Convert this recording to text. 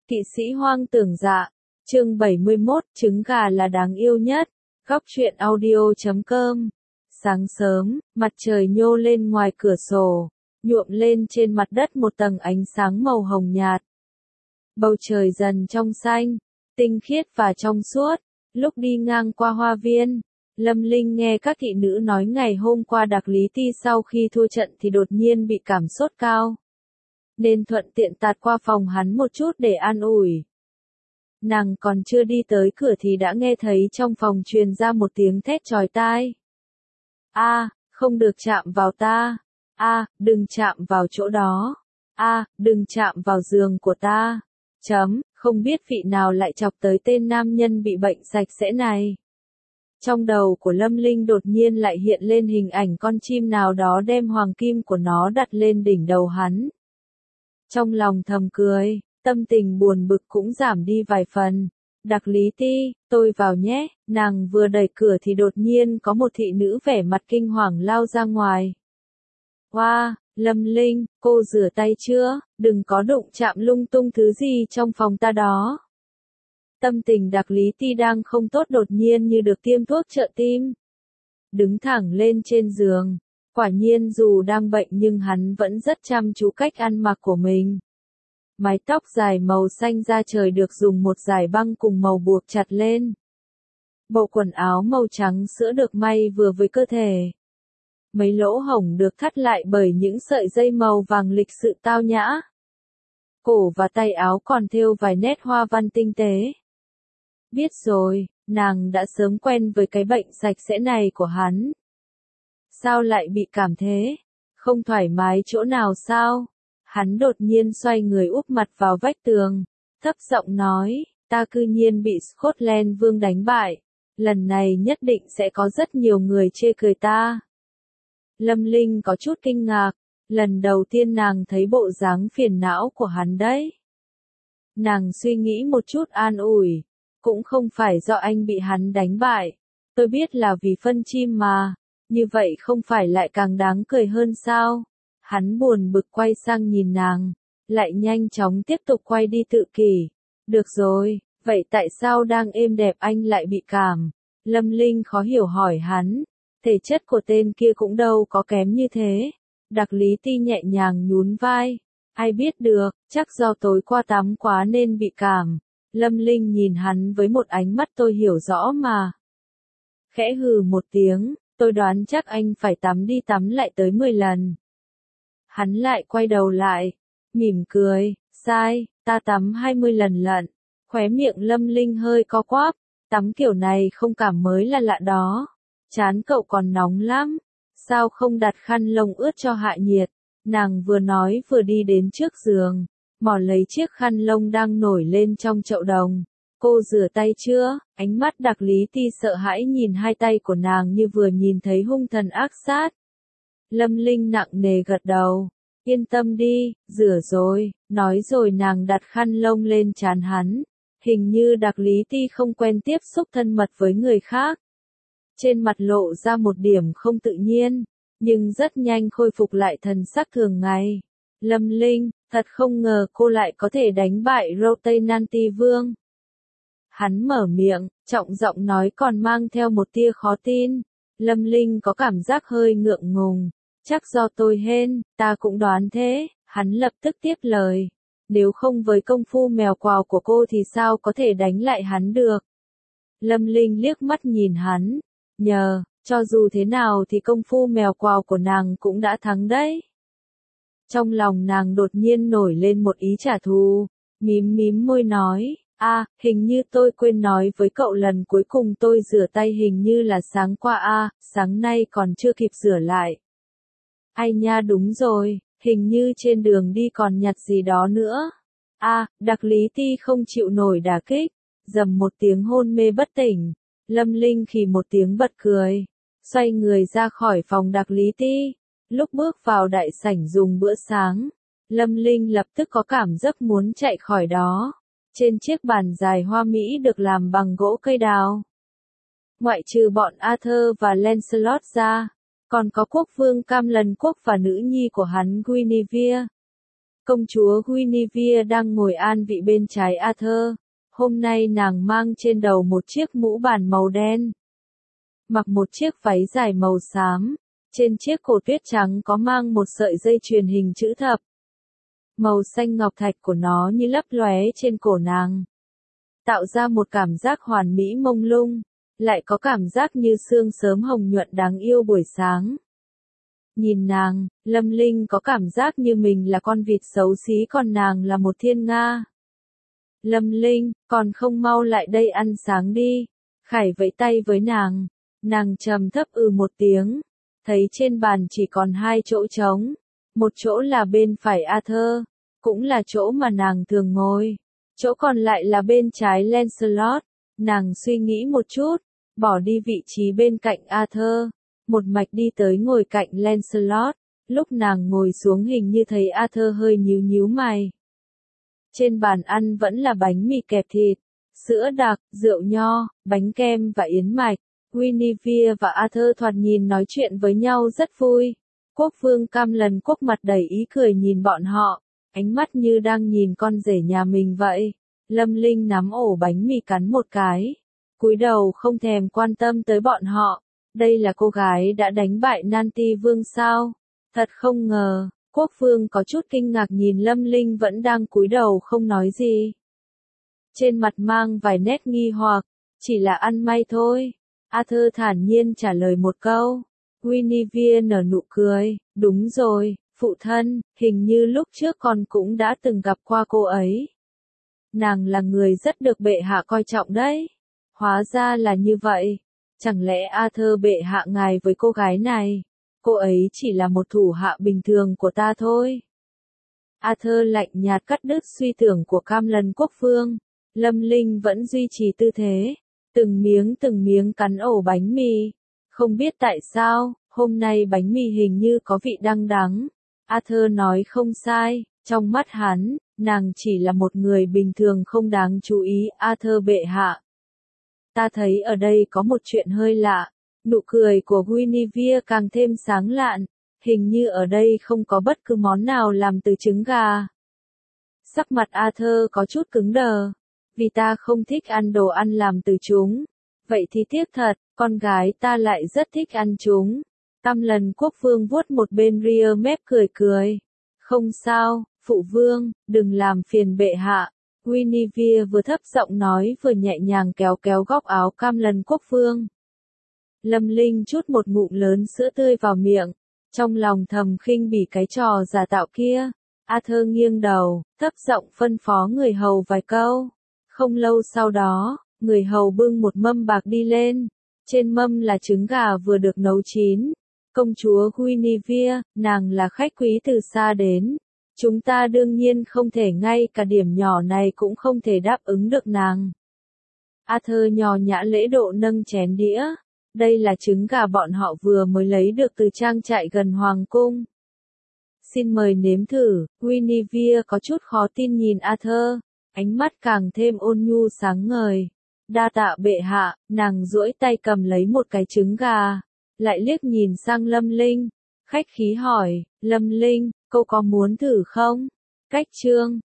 Kỵ sĩ hoang tưởng dạ, chương 71, trứng gà là đáng yêu nhất. Góc truyện audio.com. Sáng sớm, mặt trời nhô lên ngoài cửa sổ, nhuộm lên trên mặt đất một tầng ánh sáng màu hồng nhạt. Bầu trời dần trong xanh, tinh khiết và trong suốt. Lúc đi ngang qua hoa viên, Lâm Linh nghe các thị nữ nói ngày hôm qua Đặc Lý Ti sau khi thua trận thì đột nhiên bị cảm sốt cao, nên thuận tiện tạt qua phòng hắn một chút để an ủi. Nàng còn chưa đi tới cửa thì đã nghe thấy trong phòng truyền ra một tiếng thét chói tai. Không được chạm vào ta. Đừng chạm vào chỗ đó. Đừng chạm vào giường của ta. Không biết vị nào lại chọc tới tên nam nhân bị bệnh sạch sẽ này. Trong đầu của Lâm Linh đột nhiên lại hiện lên hình ảnh con chim nào đó đem hoàng kim của nó đặt lên đỉnh đầu hắn. Trong lòng thầm cười, tâm tình buồn bực cũng giảm đi vài phần. Đặc Lý Ti, tôi vào nhé. Nàng vừa đẩy cửa thì đột nhiên có một thị nữ vẻ mặt kinh hoàng lao ra ngoài. Wow, Lâm Linh, cô rửa tay chưa? Đừng có đụng chạm lung tung thứ gì trong phòng ta đó. Tâm tình Đặc Lý Ti đang không tốt đột nhiên như được tiêm thuốc trợ tim. Đứng thẳng lên trên giường. Quả nhiên dù đang bệnh nhưng hắn vẫn rất chăm chú cách ăn mặc của mình. Mái tóc dài màu xanh da trời được dùng một dải băng cùng màu buộc chặt lên. Bộ quần áo màu trắng sữa được may vừa với cơ thể. Mấy lỗ hổng được thắt lại bởi những sợi dây màu vàng lịch sự tao nhã. Cổ và tay áo còn thêu vài nét hoa văn tinh tế. Biết rồi, nàng đã sớm quen với cái bệnh sạch sẽ này của hắn. Sao lại bị cảm thế? Không thoải mái chỗ nào sao? Hắn đột nhiên xoay người úp mặt vào vách tường, thấp giọng nói, ta cư nhiên bị Scotland Vương đánh bại. Lần này nhất định sẽ có rất nhiều người chê cười ta. Lâm Linh có chút kinh ngạc, lần đầu tiên nàng thấy bộ dáng phiền não của hắn đấy. Nàng suy nghĩ một chút an ủi, cũng không phải do anh bị hắn đánh bại, tôi biết là vì phân chim mà, như vậy không phải lại càng đáng cười hơn sao? Hắn buồn bực quay sang nhìn nàng, lại nhanh chóng tiếp tục quay đi tự kỷ. Được rồi, vậy tại sao đang êm đẹp anh lại bị cảm? Lâm Linh khó hiểu hỏi hắn, thể chất của tên kia cũng đâu có kém như thế. Đặc Lý Ti nhẹ nhàng nhún vai, ai biết được, chắc do tối qua tắm quá nên bị cảm. Lâm Linh nhìn hắn với một ánh mắt tôi hiểu rõ mà. Khẽ hừ một tiếng, tôi đoán chắc anh phải tắm đi tắm lại tới 10 lần. Hắn lại quay đầu lại, mỉm cười, sai, ta tắm 20 lần lận. Khóe miệng Lâm Linh hơi co quắp, tắm kiểu này không cảm mới là lạ đó. Trán cậu còn nóng lắm, sao không đặt khăn lông ướt cho hạ nhiệt? Nàng vừa nói vừa đi đến trước giường, mò lấy chiếc khăn lông đang nổi lên trong chậu đồng. Cô rửa tay chưa? Ánh mắt Đặc Lý Ti sợ hãi nhìn hai tay của nàng như vừa nhìn thấy hung thần ác sát. Lâm Linh nặng nề gật đầu. Yên tâm đi, rửa rồi, nói rồi nàng đặt khăn lông lên trán hắn. Hình như Đặc Lý Ti không quen tiếp xúc thân mật với người khác. Trên mặt lộ ra một điểm không tự nhiên, nhưng rất nhanh khôi phục lại thần sắc thường ngày. Lâm Linh, thật không ngờ cô lại có thể đánh bại Rotenanti Vương. Hắn mở miệng, trọng giọng nói còn mang theo một tia khó tin. Lâm Linh có cảm giác hơi ngượng ngùng. Chắc do tôi hên, ta cũng đoán thế. Hắn lập tức tiếp lời. Nếu không với công phu mèo quào của cô thì sao có thể đánh lại hắn được? Lâm Linh liếc mắt nhìn hắn. Cho dù thế nào thì công phu mèo quào của nàng cũng đã thắng đấy. Trong lòng nàng đột nhiên nổi lên một ý trả thù. Mím môi nói. Hình như tôi quên nói với cậu lần cuối cùng tôi rửa tay hình như là sáng qua sáng nay còn chưa kịp rửa lại. Ai nha đúng rồi, hình như trên đường đi còn nhặt gì đó nữa. Đặc Lý Ti không chịu nổi đả kích, dầm một tiếng hôn mê bất tỉnh. Lâm Linh khì một tiếng bật cười, xoay người ra khỏi phòng Đặc Lý Ti. Lúc bước vào đại sảnh dùng bữa sáng, Lâm Linh lập tức có cảm giác muốn chạy khỏi đó. Trên chiếc bàn dài hoa mỹ được làm bằng gỗ cây đào. Ngoại trừ bọn Arthur và Lancelot ra, còn có quốc vương Cam Lần Quốc và nữ nhi của hắn Guinevere. Công chúa Guinevere đang ngồi an vị bên trái Arthur. Hôm nay nàng mang trên đầu một chiếc mũ bàn màu đen. Mặc một chiếc váy dài màu xám. Trên chiếc cổ tuyết trắng có mang một sợi dây chuyền hình chữ thập. Màu xanh ngọc thạch của nó như lấp lóe trên cổ nàng, tạo ra một cảm giác hoàn mỹ mông lung, lại có cảm giác như sương sớm hồng nhuận đáng yêu buổi sáng. Nhìn nàng, Lâm Linh có cảm giác như mình là con vịt xấu xí còn nàng là một thiên nga. Lâm Linh, còn không mau lại đây ăn sáng đi. Khải vẫy tay với nàng. Nàng trầm thấp một tiếng. Thấy trên bàn chỉ còn 2 chỗ trống. Một chỗ là bên phải Arthur, cũng là chỗ mà nàng thường ngồi. Chỗ còn lại là bên trái Lancelot. Nàng suy nghĩ một chút, bỏ đi vị trí bên cạnh Arthur, một mạch đi tới ngồi cạnh Lancelot. Lúc nàng ngồi xuống hình như thấy Arthur hơi nhíu nhíu mày. Trên bàn ăn vẫn là bánh mì kẹp thịt, sữa đặc, rượu nho, bánh kem và yến mạch. Guinevere và Arthur thoạt nhìn nói chuyện với nhau rất vui. Quốc vương Cam lần Quốc mặt đầy ý cười nhìn bọn họ, ánh mắt như đang nhìn con rể nhà mình vậy. Lâm Linh nắm ổ bánh mì cắn một cái, cúi đầu không thèm quan tâm tới bọn họ. Đây là cô gái đã đánh bại Nanti Vương sao? Thật không ngờ. Quốc vương có chút kinh ngạc nhìn Lâm Linh vẫn đang cúi đầu không nói gì. Trên mặt mang vài nét nghi hoặc, chỉ là ăn may thôi. Arthur thản nhiên trả lời một câu. Guinevere nở nụ cười, đúng rồi, phụ thân, hình như lúc trước con cũng đã từng gặp qua cô ấy. Nàng là người rất được bệ hạ coi trọng đấy. Hóa ra là như vậy. Chẳng lẽ Arthur bệ hạ ngài với cô gái này? Cô ấy chỉ là một thủ hạ bình thường của ta thôi. Arthur lạnh nhạt cắt đứt suy tưởng của Cam lần Quốc vương. Lâm Linh vẫn duy trì tư thế, từng miếng cắn ổ bánh mì. Không biết tại sao, hôm nay bánh mì hình như có vị đắng đắng. Arthur nói không sai, trong mắt hắn, nàng chỉ là một người bình thường không đáng chú ý. Arthur bệ hạ, ta thấy ở đây có một chuyện hơi lạ. Nụ cười của Guinevere càng thêm sáng lạn, hình như ở đây không có bất cứ món nào làm từ trứng gà. Sắc mặt Arthur có chút cứng đờ, vì ta không thích ăn đồ ăn làm từ chúng. Vậy thì tiếc thật, con gái ta lại rất thích ăn chúng. Cam lần Quốc vương vuốt một bên ria mép cười cười. Không sao, phụ vương, đừng làm phiền bệ hạ. Guinevere vừa thấp giọng nói vừa nhẹ nhàng kéo kéo góc áo Cam lần Quốc vương. Lâm Linh chút một ngụm lớn sữa tươi vào miệng, trong lòng thầm khinh bỉ cái trò giả tạo kia. Arthur nghiêng đầu, thấp giọng phân phó người hầu vài câu. Không lâu sau đó, người hầu bưng một mâm bạc đi lên. Trên mâm là trứng gà vừa được nấu chín. Công chúa Guinevere, nàng là khách quý từ xa đến. Chúng ta đương nhiên không thể ngay cả điểm nhỏ này cũng không thể đáp ứng được nàng. Arthur nhỏ nhã lễ độ nâng chén đĩa. Đây là trứng gà bọn họ vừa mới lấy được từ trang trại gần hoàng cung. Xin mời nếm thử. Guinevere có chút khó tin nhìn Arthur, ánh mắt càng thêm ôn nhu sáng ngời. Đa tạ bệ hạ. Nàng duỗi tay cầm lấy một cái trứng gà, lại liếc nhìn sang Lâm Linh, khách khí hỏi, Lâm Linh, cô có muốn thử không? Cách chương